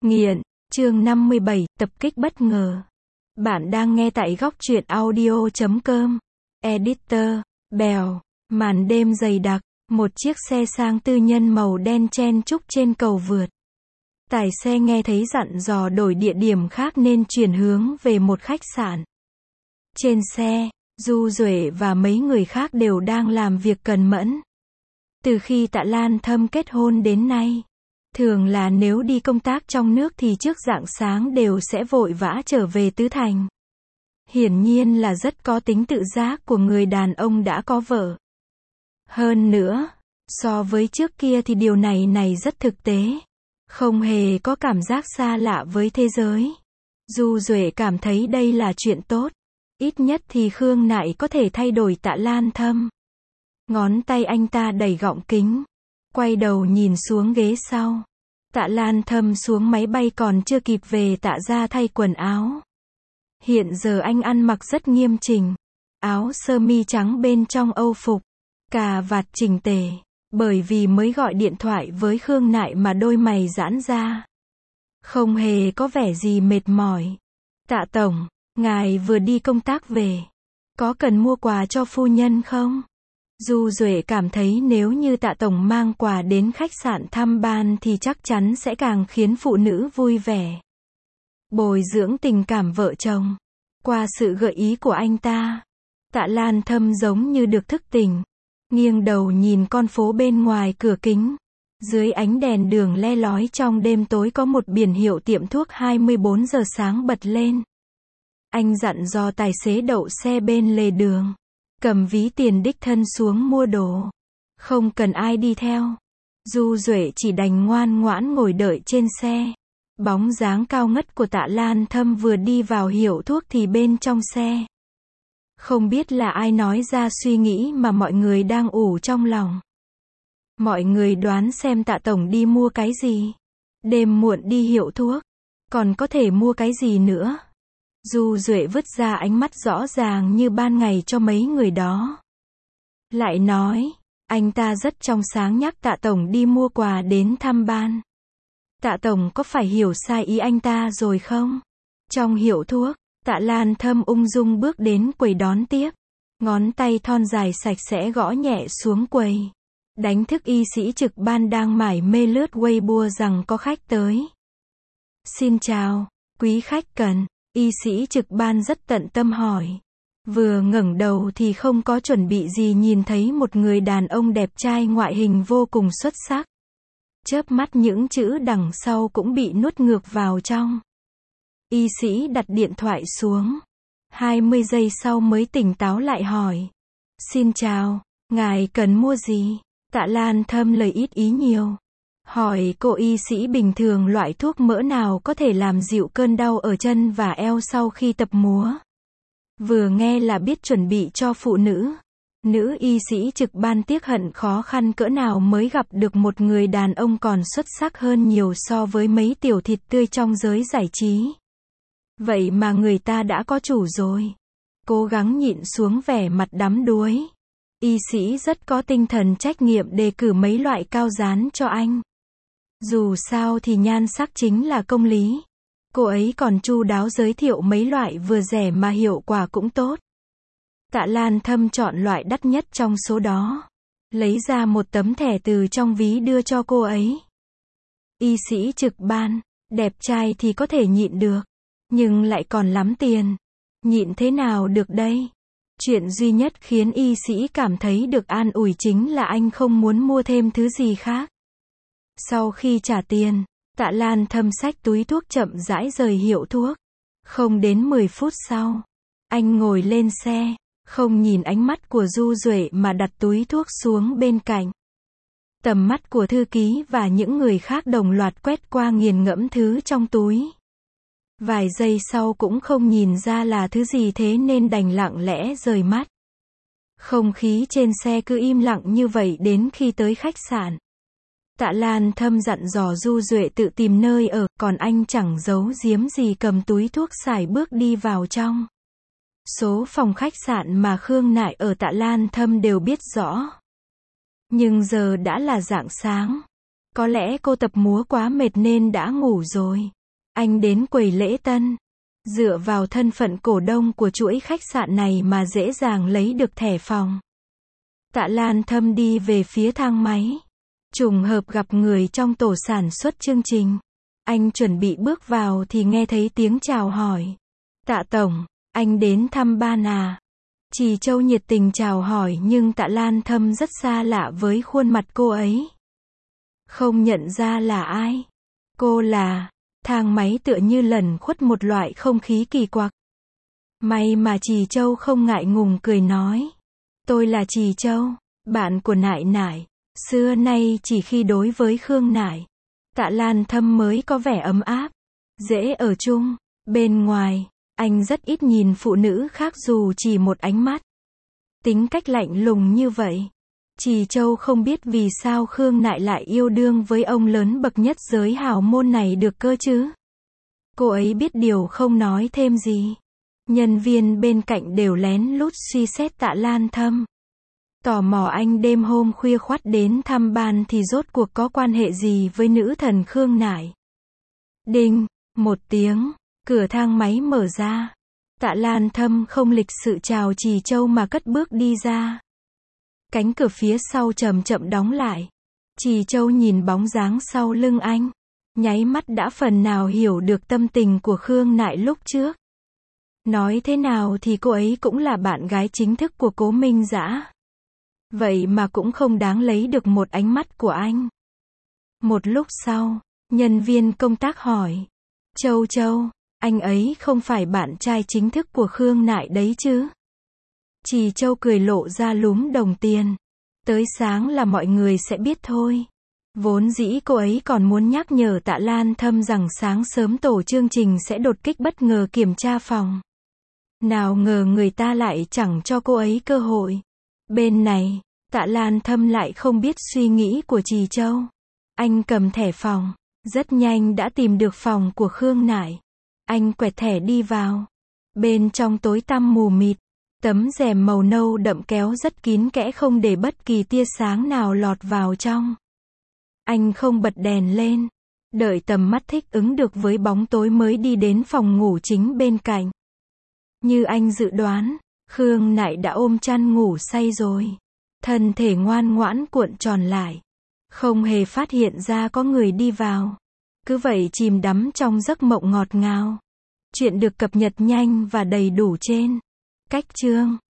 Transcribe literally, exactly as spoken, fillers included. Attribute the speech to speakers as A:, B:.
A: Nghiện, chương năm mươi bảy, tập kích bất ngờ. Bạn đang nghe tại góc truyện audio chấm com. Editor, Bèo, màn đêm dày đặc, một chiếc xe sang tư nhân màu đen chen chúc trên cầu vượt. Tài xe nghe thấy dặn dò đổi địa điểm khác nên chuyển hướng về một khách sạn. Trên xe, Du Duệ và mấy người khác đều đang làm việc cần mẫn. Từ khi Tạ Lan Thâm kết hôn đến nay, thường là nếu đi công tác trong nước thì trước rạng sáng đều sẽ vội vã trở về Tứ Thành. Hiển nhiên là rất có tính tự giác của người đàn ông đã có vợ. Hơn nữa, so với trước kia thì điều này này rất thực tế. Không hề có cảm giác xa lạ với thế giới. Du Duệ cảm thấy đây là chuyện tốt. Ít nhất thì Khương Nại có thể thay đổi Tạ Lan Thâm. Ngón tay anh ta đẩy gọng kính. Quay đầu nhìn xuống ghế sau. Tạ Lan Thâm xuống máy bay còn chưa kịp về Tạ ra thay quần áo. Hiện giờ anh ăn mặc rất nghiêm chỉnh. Áo sơ mi trắng bên trong âu phục. Cà vạt chỉnh tề. Bởi vì mới gọi điện thoại với Khương Nại mà đôi mày giãn ra. Không hề có vẻ gì mệt mỏi. Tạ tổng, ngài vừa đi công tác về. Có cần mua quà cho phu nhân không? Du Duệ cảm thấy nếu như Tạ tổng mang quà đến khách sạn thăm ban thì chắc chắn sẽ càng khiến phụ nữ vui vẻ. Bồi dưỡng tình cảm vợ chồng. Qua sự gợi ý của anh ta, Tạ Lan Thâm giống như được thức tỉnh. Nghiêng đầu nhìn con phố bên ngoài cửa kính. Dưới ánh đèn đường le lói trong đêm tối có một biển hiệu tiệm thuốc hai mươi bốn giờ sáng bật lên. Anh dặn dò tài xế đậu xe bên lề đường. Cầm ví tiền đích thân xuống mua đồ. Không cần ai đi theo. Du Duệ chỉ đành ngoan ngoãn ngồi đợi trên xe. Bóng dáng cao ngất của Tạ Lan Thâm vừa đi vào hiệu thuốc thì bên trong xe. Không biết là ai nói ra suy nghĩ mà mọi người đang ủ trong lòng. Mọi người đoán xem Tạ tổng đi mua cái gì. Đêm muộn đi hiệu thuốc. Còn có thể mua cái gì nữa. Du Duệ vứt ra ánh mắt rõ ràng như ban ngày cho mấy người đó. Lại nói, anh ta rất trong sáng nhắc Tạ tổng đi mua quà đến thăm ban. Tạ tổng có phải hiểu sai ý anh ta rồi không? Trong hiệu thuốc, Tạ Lan Thâm ung dung bước đến quầy đón tiếp. Ngón tay thon dài sạch sẽ gõ nhẹ xuống quầy. Đánh thức y sĩ trực ban đang mải mê lướt Weibo rằng có khách tới. Xin chào, quý khách cần. Y sĩ trực ban rất tận tâm hỏi. Vừa ngẩng đầu thì không có chuẩn bị gì nhìn thấy một người đàn ông đẹp trai ngoại hình vô cùng xuất sắc. Chớp mắt những chữ đằng sau cũng bị nuốt ngược vào trong. Y sĩ đặt điện thoại xuống. hai mươi giây sau mới tỉnh táo lại hỏi. Xin chào, ngài cần mua gì? Tạ Lan Thâm lời ít ý nhiều. Hỏi cô y sĩ bình thường loại thuốc mỡ nào có thể làm dịu cơn đau ở chân và eo sau khi tập múa. Vừa nghe là biết chuẩn bị cho phụ nữ. Nữ y sĩ trực ban tiếc hận khó khăn cỡ nào mới gặp được một người đàn ông còn xuất sắc hơn nhiều so với mấy tiểu thịt tươi trong giới giải trí. Vậy mà người ta đã có chủ rồi. Cố gắng nhịn xuống vẻ mặt đắm đuối. Y sĩ rất có tinh thần trách nhiệm đề cử mấy loại cao dán cho anh. Dù sao thì nhan sắc chính là công lý. Cô ấy còn chu đáo giới thiệu mấy loại vừa rẻ mà hiệu quả cũng tốt. Tạ Lan Thâm chọn loại đắt nhất trong số đó. Lấy ra một tấm thẻ từ trong ví đưa cho cô ấy. Y sĩ trực ban, đẹp trai thì có thể nhịn được. Nhưng lại còn lắm tiền. Nhịn thế nào được đây? Chuyện duy nhất khiến y sĩ cảm thấy được an ủi chính là anh không muốn mua thêm thứ gì khác. Sau khi trả tiền, Tạ Lan Thâm xách túi thuốc chậm rãi rời hiệu thuốc. Không đến mười phút sau, anh ngồi lên xe, không nhìn ánh mắt của Du Duệ mà đặt túi thuốc xuống bên cạnh. Tầm mắt của thư ký và những người khác đồng loạt quét qua nghiền ngẫm thứ trong túi. Vài giây sau cũng không nhìn ra là thứ gì thế nên đành lặng lẽ rời mắt. Không khí trên xe cứ im lặng như vậy đến khi tới khách sạn. Tạ Lan Thâm dặn dò Du Duệ tự tìm nơi ở, còn anh chẳng giấu giếm gì cầm túi thuốc xài bước đi vào trong. Số phòng khách sạn mà Khương Nại ở Tạ Lan Thâm đều biết rõ. Nhưng giờ đã là rạng sáng. Có lẽ cô tập múa quá mệt nên đã ngủ rồi. Anh đến quầy lễ tân. Dựa vào thân phận cổ đông của chuỗi khách sạn này mà dễ dàng lấy được thẻ phòng. Tạ Lan Thâm đi về phía thang máy. Trùng hợp gặp người trong tổ sản xuất chương trình. Anh chuẩn bị bước vào thì nghe thấy tiếng chào hỏi. Tạ Tổng, anh đến thăm ban à? Trì Châu nhiệt tình chào hỏi nhưng Tạ Lan Thâm rất xa lạ với khuôn mặt cô ấy. Không nhận ra là ai. Cô là... Thang máy tựa như lẩn khuất một loại không khí kỳ quặc. May mà Trì Châu không ngại ngùng cười nói. Tôi là Trì Châu, bạn của Nại Nại. Xưa nay chỉ khi đối với Khương Nại, Tạ Lan Thâm mới có vẻ ấm áp, dễ ở chung. Bên ngoài, anh rất ít nhìn phụ nữ khác dù chỉ một ánh mắt. Tính cách lạnh lùng như vậy. Trì Châu không biết vì sao Khương Nại lại yêu đương với ông lớn bậc nhất giới hào môn này được cơ chứ. Cô ấy biết điều không nói thêm gì. Nhân viên bên cạnh đều lén lút suy xét Tạ Lan Thâm. Tò mò anh đêm hôm khuya khoắt đến thăm ban thì rốt cuộc có quan hệ gì với nữ thần Khương Nại. Đinh, một tiếng, cửa thang máy mở ra. Tạ Lan Thâm không lịch sự chào Trì Châu mà cất bước đi ra. Cánh cửa phía sau chậm chậm đóng lại. Trì Châu nhìn bóng dáng sau lưng anh. Nháy mắt đã phần nào hiểu được tâm tình của Khương Nại lúc trước. Nói thế nào thì cô ấy cũng là bạn gái chính thức của Cố Minh Dã. Vậy mà cũng không đáng lấy được một ánh mắt của anh. Một lúc sau, nhân viên công tác hỏi. Châu Châu, anh ấy không phải bạn trai chính thức của Khương Nại đấy chứ? Trì Châu cười lộ ra lúm đồng tiền. Tới sáng là mọi người sẽ biết thôi. Vốn dĩ cô ấy còn muốn nhắc nhở Tạ Lan Thâm rằng sáng sớm tổ chương trình sẽ đột kích bất ngờ kiểm tra phòng. Nào ngờ người ta lại chẳng cho cô ấy cơ hội. Bên này, Tạ Lan Thâm lại không biết suy nghĩ của Trì Châu. Anh cầm thẻ phòng, rất nhanh đã tìm được phòng của Khương Nại. Anh quẹt thẻ đi vào. Bên trong tối tăm mù mịt, tấm rèm màu nâu đậm kéo rất kín kẽ không để bất kỳ tia sáng nào lọt vào trong. Anh không bật đèn lên, đợi tầm mắt thích ứng được với bóng tối mới đi đến phòng ngủ chính bên cạnh. Như anh dự đoán, Khương Nại đã ôm chăn ngủ say rồi. Thân thể ngoan ngoãn cuộn tròn lại. Không hề phát hiện ra có người đi vào. Cứ vậy chìm đắm trong giấc mộng ngọt ngào. Chuyện được cập nhật nhanh và đầy đủ trên Cách Chương.